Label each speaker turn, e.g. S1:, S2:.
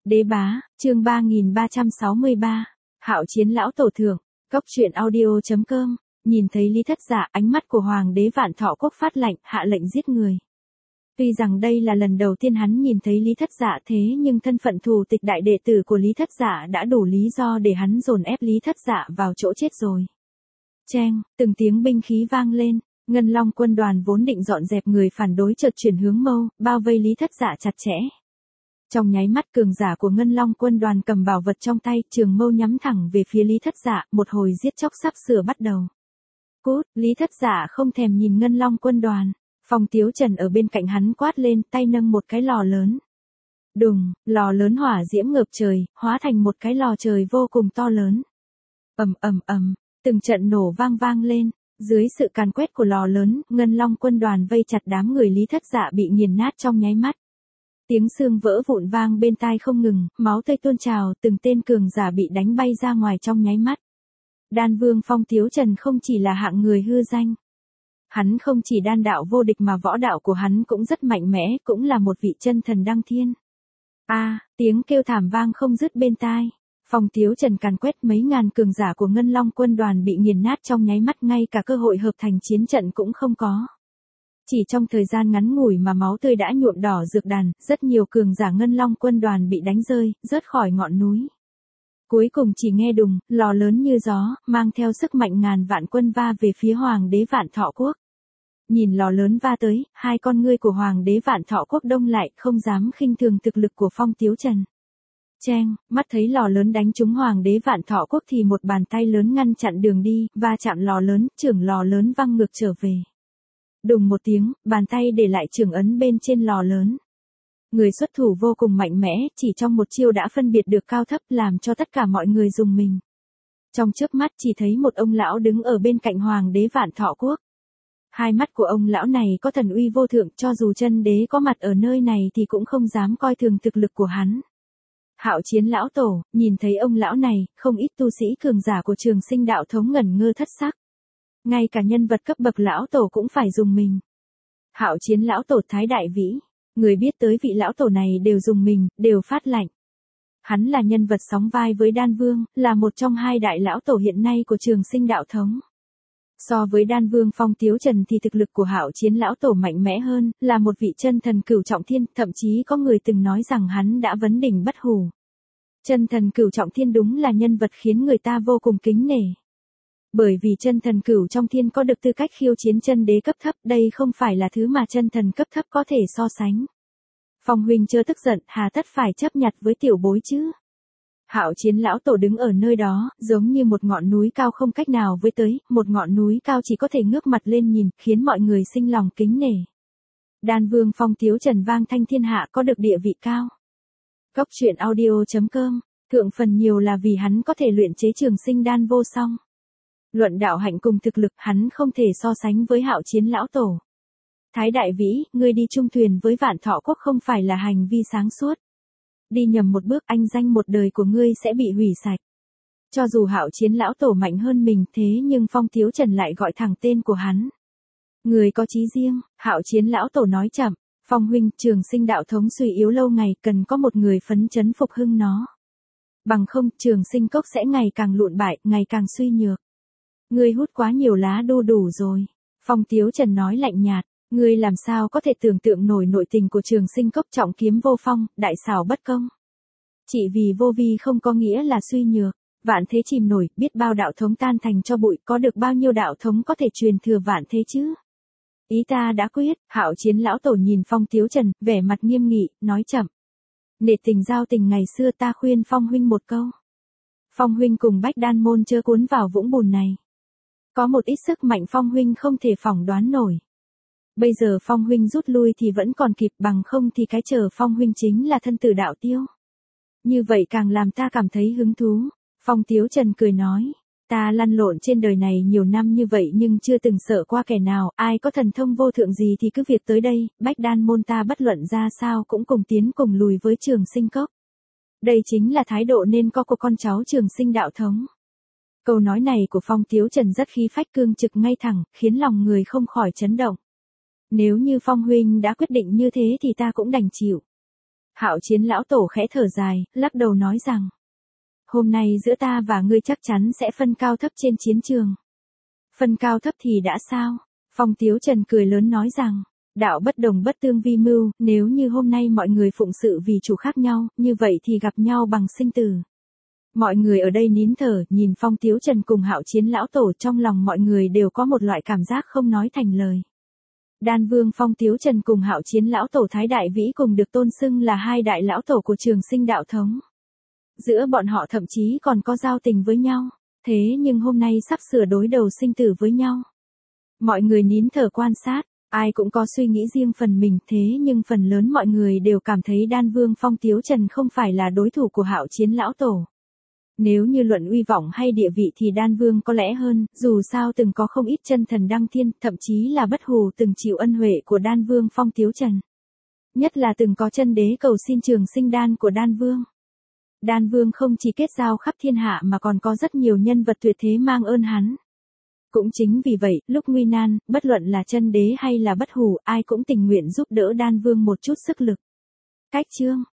S1: Đế bá, chương 3363, Hạo Chiến lão tổ thượng, Cốc truyện audio.com, nhìn thấy Lý Thất Dạ, ánh mắt của Hoàng đế Vạn Thọ Quốc phát lạnh, hạ lệnh giết người. Tuy rằng đây là lần đầu tiên hắn nhìn thấy Lý Thất Dạ thế nhưng thân phận thù tịch đại đệ tử của Lý Thất Dạ đã đủ lý do để hắn dồn ép Lý Thất Dạ vào chỗ chết rồi. Cheng, từng tiếng binh khí vang lên, Ngân Long quân đoàn vốn định dọn dẹp người phản đối chợt chuyển hướng mâu, bao vây Lý Thất Dạ chặt chẽ. Trong nháy mắt cường giả của Ngân Long quân đoàn cầm bảo vật trong tay, trường mâu nhắm thẳng về phía Lý Thất Dạ, một hồi giết chóc sắp sửa bắt đầu. Cút, Lý Thất Dạ không thèm nhìn Ngân Long quân đoàn. Phong Tiếu Trần ở bên cạnh hắn quát lên, tay nâng một cái lò lớn. Đùng, lò lớn hỏa diễm ngập trời, hóa thành một cái lò trời vô cùng to lớn. Ầm, từng trận nổ vang lên, dưới sự càn quét của lò lớn, Ngân Long quân đoàn vây chặt đám người Lý Thất Dạ bị nghiền nát trong nháy mắt. Tiếng xương vỡ vụn vang bên tai không ngừng, máu tươi tuôn trào, từng tên cường giả bị đánh bay ra ngoài trong nháy mắt. Đan Vương Phong Tiếu Trần không chỉ là hạng người hư danh. Hắn không chỉ đan đạo vô địch mà võ đạo của hắn cũng rất mạnh mẽ, cũng là một vị chân thần đăng thiên. Tiếng kêu thảm vang không dứt bên tai. Phong Tiếu Trần càn quét mấy ngàn cường giả của Ngân Long quân đoàn bị nghiền nát trong nháy mắt, ngay cả cơ hội hợp thành chiến trận cũng không có. Chỉ trong thời gian ngắn ngủi mà máu tươi đã nhuộm đỏ dược đàn, rất nhiều cường giả Ngân Long quân đoàn bị đánh rơi, rớt khỏi ngọn núi. Cuối cùng chỉ nghe đùng, lò lớn như gió, mang theo sức mạnh ngàn vạn quân va về phía Hoàng đế Vạn Thọ Quốc. Nhìn lò lớn va tới, hai con ngươi của Hoàng đế Vạn Thọ Quốc đông lại, không dám khinh thường thực lực của Phong Tiếu Trần. Cheng, mắt thấy lò lớn đánh trúng Hoàng đế Vạn Thọ Quốc thì một bàn tay lớn ngăn chặn đường đi, va chạm lò lớn, chưởng lò lớn văng ngược trở về. Đùng một tiếng, bàn tay để lại chưởng ấn bên trên lò lớn. Người xuất thủ vô cùng mạnh mẽ, chỉ trong một chiêu đã phân biệt được cao thấp, làm cho tất cả mọi người rùng mình. Trong chớp mắt chỉ thấy một ông lão đứng ở bên cạnh Hoàng đế Vạn Thọ Quốc. Hai mắt của ông lão này có thần uy vô thượng, cho dù chân đế có mặt ở nơi này thì cũng không dám coi thường thực lực của hắn. Hạo Chiến lão tổ, nhìn thấy ông lão này, không ít tu sĩ cường giả của Trường Sinh đạo thống ngẩn ngơ thất sắc. Ngay cả nhân vật cấp bậc lão tổ cũng phải dùng mình. Hạo Chiến lão tổ thái đại vĩ, người biết tới vị lão tổ này đều dùng mình, đều phát lạnh. Hắn là nhân vật sóng vai với Đan Vương, là một trong hai đại lão tổ hiện nay của Trường Sinh đạo thống. So với Đan Vương Phong Tiếu Trần thì thực lực của Hạo Chiến lão tổ mạnh mẽ hơn, là một vị chân thần cửu trọng thiên, thậm chí có người từng nói rằng hắn đã vấn đỉnh bất hủ. Chân thần cửu trọng thiên đúng là nhân vật khiến người ta vô cùng kính nể. Bởi vì chân thần cửu trong thiên có được tư cách khiêu chiến chân đế cấp thấp, đây không phải là thứ mà chân thần cấp thấp có thể so sánh. Phong huynh chớ tức giận, hà tất phải chấp nhặt với tiểu bối chứ. Hạo Chiến lão tổ đứng ở nơi đó, giống như một ngọn núi cao không cách nào với tới, một ngọn núi cao chỉ có thể ngước mặt lên nhìn, khiến mọi người sinh lòng kính nể. Đan Vương Phong Tiếu Trần vang thanh thiên hạ, có được địa vị cao. Cốc truyện audio.com, thượng phần nhiều là vì hắn có thể luyện chế trường sinh đan vô song. Luận đạo hạnh cùng thực lực, hắn không thể so sánh với Hạo Chiến lão tổ. Thái đại vĩ, ngươi đi chung thuyền với Vạn Thọ Quốc không phải là hành vi sáng suốt. Đi nhầm một bước, anh danh một đời của ngươi sẽ bị hủy sạch. Cho dù Hạo Chiến lão tổ mạnh hơn mình, thế nhưng Phong Tiếu Trần lại gọi thẳng tên của hắn. Người có chí riêng, Hạo Chiến lão tổ nói chậm, Phong huynh, Trường Sinh đạo thống suy yếu lâu ngày, cần có một người phấn chấn phục hưng nó. Bằng không, Trường Sinh cốc sẽ ngày càng lụn bại, ngày càng suy nhược. Ngươi hút quá nhiều lá đu đủ rồi. Phong Tiếu Trần nói lạnh nhạt, ngươi làm sao có thể tưởng tượng nổi nội tình của Trường Sinh cốc, trọng kiếm vô phong, đại xảo bất công. Chỉ vì vô vi không có nghĩa là suy nhược, vạn thế chìm nổi, biết bao đạo thống tan thành cho bụi, có được bao nhiêu đạo thống có thể truyền thừa vạn thế chứ. Ý ta đã quyết. Hạo Chiến lão tổ nhìn Phong Tiếu Trần, vẻ mặt nghiêm nghị, nói chậm. Nể tình giao tình ngày xưa, ta khuyên Phong huynh một câu. Phong huynh cùng Bách Đan môn chớ cuốn vào vũng bùn này. Có một ít sức mạnh Phong huynh không thể phỏng đoán nổi. Bây giờ Phong huynh rút lui thì vẫn còn kịp, bằng không thì cái chờ Phong huynh chính là thân tử đạo tiêu. Như vậy càng làm ta cảm thấy hứng thú. Phong Tiếu Trần cười nói, ta lăn lộn trên đời này nhiều năm như vậy nhưng chưa từng sợ qua kẻ nào, ai có thần thông vô thượng gì thì cứ việc tới đây, Bách Đan môn ta bất luận ra sao cũng cùng tiến cùng lùi với Trường Sinh cốc. Đây chính là thái độ nên có của con cháu Trường Sinh đạo thống. Câu nói này của Phong Tiếu Trần rất khí phách, cương trực ngay thẳng, khiến lòng người không khỏi chấn động. Nếu như Phong huynh đã quyết định như thế thì ta cũng đành chịu. Hạo Chiến lão tổ khẽ thở dài, lắc đầu nói rằng, hôm nay giữa ta và ngươi chắc chắn sẽ phân cao thấp trên chiến trường. Phân cao thấp thì đã sao? Phong Tiếu Trần cười lớn nói rằng, đạo bất đồng bất tương vi mưu, nếu như hôm nay mọi người phụng sự vì chủ khác nhau, như vậy thì gặp nhau bằng sinh tử. Mọi người ở đây nín thở, nhìn Phong Tiếu Trần cùng Hạo Chiến lão tổ, trong lòng mọi người đều có một loại cảm giác không nói thành lời. Đan Vương Phong Tiếu Trần cùng Hạo Chiến lão tổ Thái Đại Vĩ cùng được tôn xưng là hai đại lão tổ của Trường Sinh đạo thống. Giữa bọn họ thậm chí còn có giao tình với nhau, thế nhưng hôm nay sắp sửa đối đầu sinh tử với nhau. Mọi người nín thở quan sát, ai cũng có suy nghĩ riêng phần mình, thế nhưng phần lớn mọi người đều cảm thấy Đan Vương Phong Tiếu Trần không phải là đối thủ của Hạo Chiến lão tổ. Nếu như luận uy vọng hay địa vị thì Đan Vương có lẽ hơn, dù sao từng có không ít chân thần đăng thiên, thậm chí là bất hủ từng chịu ân huệ của Đan Vương Phong Tiếu Trần. Nhất là từng có chân đế cầu xin trường sinh đan của Đan Vương. Đan Vương không chỉ kết giao khắp thiên hạ mà còn có rất nhiều nhân vật tuyệt thế mang ơn hắn. Cũng chính vì vậy, lúc nguy nan, bất luận là chân đế hay là bất hủ, ai cũng tình nguyện giúp đỡ Đan Vương một chút sức lực. Cách chương